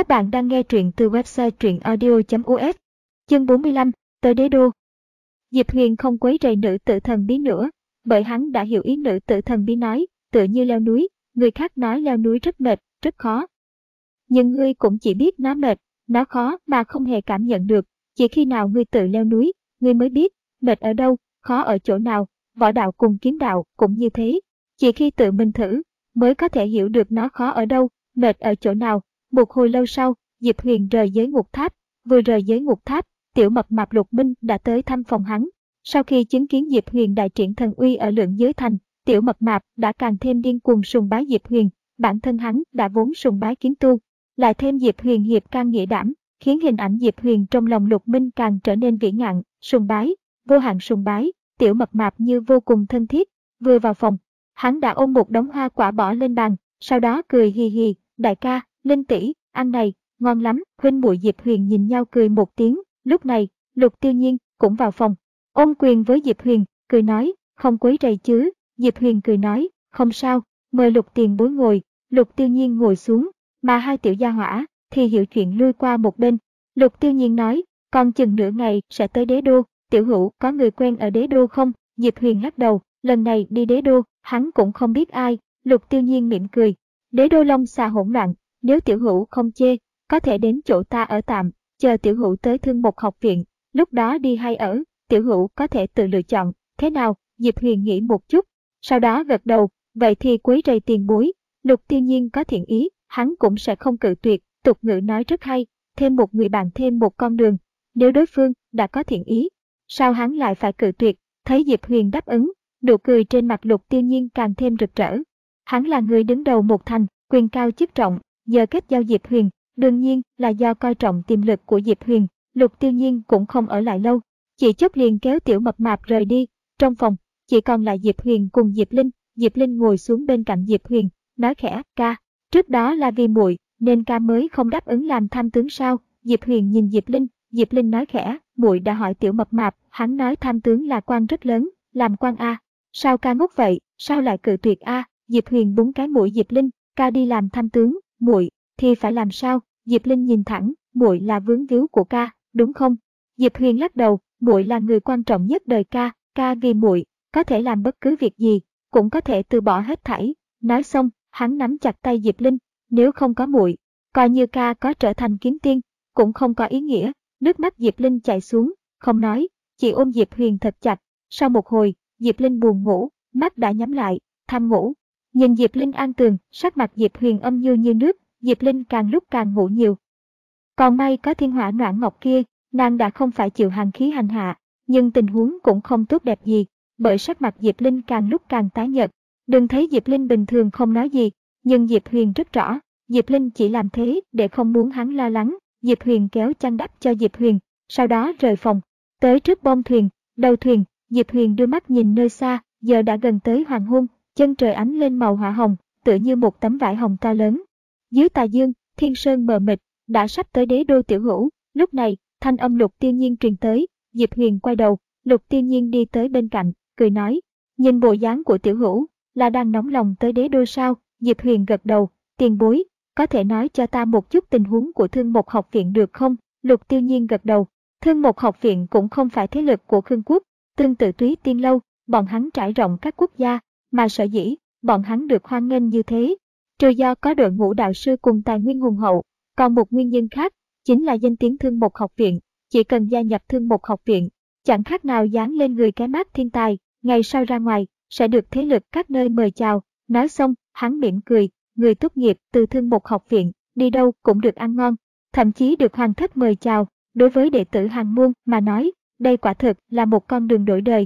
Các bạn đang nghe truyện từ website truyệnaudio.us. Chương 45, tới đế đô. Diệp Huyền không quấy rầy nữ tử thần bí nữa, bởi hắn đã hiểu ý nữ tử thần bí nói, tựa như leo núi, người khác nói leo núi rất mệt, rất khó. Nhưng ngươi cũng chỉ biết nó mệt, nó khó mà không hề cảm nhận được, chỉ khi nào ngươi tự leo núi, ngươi mới biết, mệt ở đâu, khó ở chỗ nào, võ đạo cùng kiếm đạo cũng như thế. Chỉ khi tự mình thử, mới có thể hiểu được nó khó ở đâu, mệt ở chỗ nào. Một hồi lâu sau, Diệp Huyền rời giới ngục tháp, vừa rời giới ngục tháp, tiểu mập mạp Lục Minh đã tới thăm phòng hắn. Sau khi chứng kiến Diệp Huyền đại triển thần uy ở Lượng Giới Thành, tiểu mập mạp đã càng thêm điên cuồng sùng bái Diệp Huyền, bản thân hắn đã vốn sùng bái kiếm tu, lại thêm Diệp Huyền hiệp can nghĩa đảm, khiến hình ảnh Diệp Huyền trong lòng Lục Minh càng trở nên vĩ ngạn, sùng bái, vô hạn sùng bái, tiểu mập mạp như vô cùng thân thiết. Vừa vào phòng, hắn đã ôm một đống hoa quả bỏ lên bàn, sau đó cười hì hì, đại ca, Linh tỷ, ăn này, ngon lắm. Huynh muội Diệp Huyền nhìn nhau cười một tiếng. Lúc này, Lục Tiêu Nhiên cũng vào phòng, ôm quyền với Diệp Huyền, cười nói, không quấy rầy chứ. Diệp Huyền cười nói, không sao, mời Lục tiền bối ngồi. Lục Tiêu Nhiên ngồi xuống, mà hai tiểu gia hỏa thì hiểu chuyện lui qua một bên. Lục Tiêu Nhiên nói, còn chừng nửa ngày sẽ tới đế đô, tiểu hữu có người quen ở đế đô không? Diệp Huyền lắc đầu, lần này đi đế đô, hắn cũng không biết ai. Lục Tiêu Nhiên mỉm cười, đế đô Long Xà hỗn loạn, nếu tiểu hữu không chê, có thể đến chỗ ta ở tạm, chờ tiểu hữu tới Thương Mộc học viện, lúc đó đi hay ở, tiểu hữu có thể tự lựa chọn, thế nào? Diệp Huyền nghĩ một chút, sau đó gật đầu, vậy thì quấy rầy tiền bối. Lục Tiêu Nhiên có thiện ý, hắn cũng sẽ không cự tuyệt, tục ngữ nói rất hay, thêm một người bạn thêm một con đường, nếu đối phương đã có thiện ý, sao hắn lại phải cự tuyệt? Thấy Diệp Huyền đáp ứng, nụ cười trên mặt Lục Tiêu Nhiên càng thêm rực rỡ. Hắn là người đứng đầu một thành, quyền cao chức trọng, giờ kết giao Diệp Huyền, đương nhiên là do coi trọng tiềm lực của Diệp Huyền. Lục Tiêu Nhiên cũng không ở lại lâu, chỉ chốc liền kéo tiểu mập mạp rời đi. Trong phòng, chỉ còn lại Diệp Huyền cùng Diệp Linh. Diệp Linh ngồi xuống bên cạnh Diệp Huyền, nói khẽ, ca, trước đó là vì muội nên ca mới không đáp ứng làm tham tướng sao? Diệp Huyền nhìn Diệp Linh nói khẽ, muội đã hỏi tiểu mập mạp, hắn nói tham tướng là quan rất lớn, làm quan a. Sao ca ngốc vậy, sao lại cự tuyệt a? Diệp Huyền búng cái mũi Diệp Linh, ca đi làm tham tướng, muội thì phải làm sao? Diệp Linh nhìn thẳng, muội là vướng víu của ca, đúng không? Diệp Huyền lắc đầu, muội là người quan trọng nhất đời ca vì muội có thể làm bất cứ việc gì, cũng có thể từ bỏ hết thảy. Nói xong, hắn nắm chặt tay Diệp Linh, nếu không có muội, coi như ca có trở thành kiếm tiên, cũng không có ý nghĩa. Nước mắt Diệp Linh chảy xuống, không nói, chỉ ôm Diệp Huyền thật chặt. Sau một hồi, Diệp Linh buồn ngủ, mắt đã nhắm lại, tham ngủ. Nhìn Diệp Linh an tường, sắc mặt Diệp Huyền âm nhu như nước, Diệp Linh càng lúc càng ngủ nhiều. Còn may có thiên hỏa noãn ngọc kia, nàng đã không phải chịu hàn khí hành hạ, nhưng tình huống cũng không tốt đẹp gì, bởi sắc mặt Diệp Linh càng lúc càng tái nhợt. Đừng thấy Diệp Linh bình thường không nói gì, nhưng Diệp Huyền rất rõ, Diệp Linh chỉ làm thế để không muốn hắn lo lắng. Diệp Huyền kéo chăn đắp cho Diệp Huyền, sau đó rời phòng, tới trước bông thuyền, đầu thuyền, Diệp Huyền đưa mắt nhìn nơi xa, giờ đã gần tới hoàng hôn, chân trời ánh lên màu hỏa hồng, tựa như một tấm vải hồng to lớn. Dưới tà dương, thiên sơn mờ mịt, đã sắp tới đế đô tiểu hữu. Lúc này, thanh âm Lục Tiêu Nhiên truyền tới, Diệp Huyền quay đầu, Lục Tiêu Nhiên đi tới bên cạnh, cười nói, nhìn bộ dáng của tiểu hữu, là đang nóng lòng tới đế đô sao? Diệp Huyền gật đầu, tiền bối, có thể nói cho ta một chút tình huống của Thương Mộc học viện được không? Lục Tiêu Nhiên gật đầu, Thương Mộc học viện cũng không phải thế lực của Khương quốc, tương tự Túy Tiên lâu, bọn hắn trải rộng các quốc gia, mà sở dĩ bọn hắn được hoan nghênh như thế, trừ do có đội ngũ đạo sư cùng tài nguyên hùng hậu, còn một nguyên nhân khác chính là danh tiếng Thương Mộc học viện. Chỉ cần gia nhập Thương Mộc học viện, chẳng khác nào dán lên người cái mác thiên tài, ngày sau ra ngoài sẽ được thế lực các nơi mời chào. Nói xong, hắn mỉm cười, người tốt nghiệp từ Thương Mộc học viện, đi đâu cũng được ăn ngon, thậm chí được hoàng thất mời chào. Đối với đệ tử hàng môn mà nói, đây quả thực là một con đường đổi đời.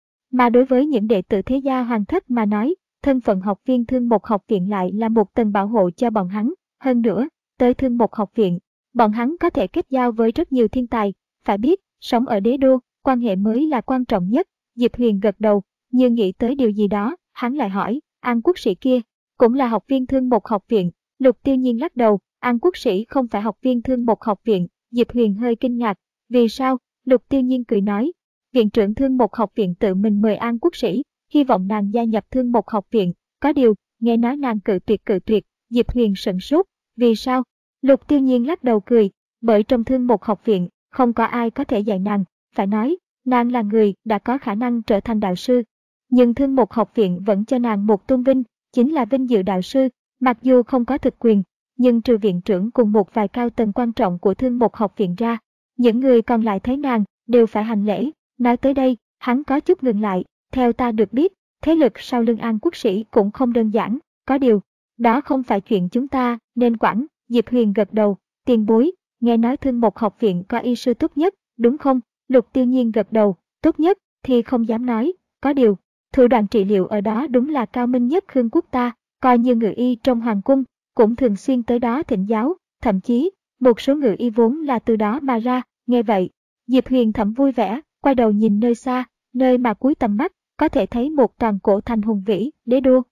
Mà đối với những đệ tử thế gia hoàng thất mà nói, thân phận học viên Thương Mộc học viện lại là một tầng bảo hộ cho bọn hắn. Hơn nữa, tới Thương Mộc học viện, bọn hắn có thể kết giao với rất nhiều thiên tài. Phải biết, sống ở đế đô, quan hệ mới là quan trọng nhất. Diệp Huyền gật đầu, như nghĩ tới điều gì đó, hắn lại hỏi, An quốc sĩ kia, cũng là học viên Thương Mộc học viện? Lục Tiêu Nhiên lắc đầu, An quốc sĩ không phải học viên Thương Mộc học viện. Diệp Huyền hơi kinh ngạc, vì sao? Lục Tiêu Nhiên cười nói, viện trưởng Thương Mộc học viện tự mình mời An quốc sĩ, hy vọng nàng gia nhập Thương Mộc học viện. Có điều, nghe nói nàng cự tuyệt. Diệp Huyền sửng sốt, vì sao? Lục Tiêu Nhiên lắc đầu cười, bởi trong Thương Mục học viện, không có ai có thể dạy nàng, phải nói, nàng là người đã có khả năng trở thành đạo sư. Nhưng Thương Mục học viện vẫn cho nàng một tôn vinh, chính là vinh dự đạo sư, mặc dù không có thực quyền, nhưng trừ viện trưởng cùng một vài cao tầng quan trọng của Thương Mục học viện ra, những người còn lại thấy nàng đều phải hành lễ. Nói tới đây, hắn có chút ngừng lại, theo ta được biết, thế lực sau lưng An Quốc Sĩ cũng không đơn giản, có điều, đó không phải chuyện chúng ta nên quản. Diệp Huyền gật đầu, tiền bối, nghe nói Thương Mục học viện có y sư tốt nhất, đúng không? Lục Tiêu Nhiên gật đầu, tốt nhất thì không dám nói, có điều, thủ đoạn trị liệu ở đó đúng là cao minh nhất Khương quốc ta, coi như ngự y trong hoàng cung, cũng thường xuyên tới đó thỉnh giáo, thậm chí, một số ngự y vốn là từ đó mà ra. Nghe vậy, Diệp Huyền thầm vui vẻ, quay đầu nhìn nơi xa, nơi mà cuối tầm mắt, có thể thấy một toàn cổ thành hùng vĩ, đế đô.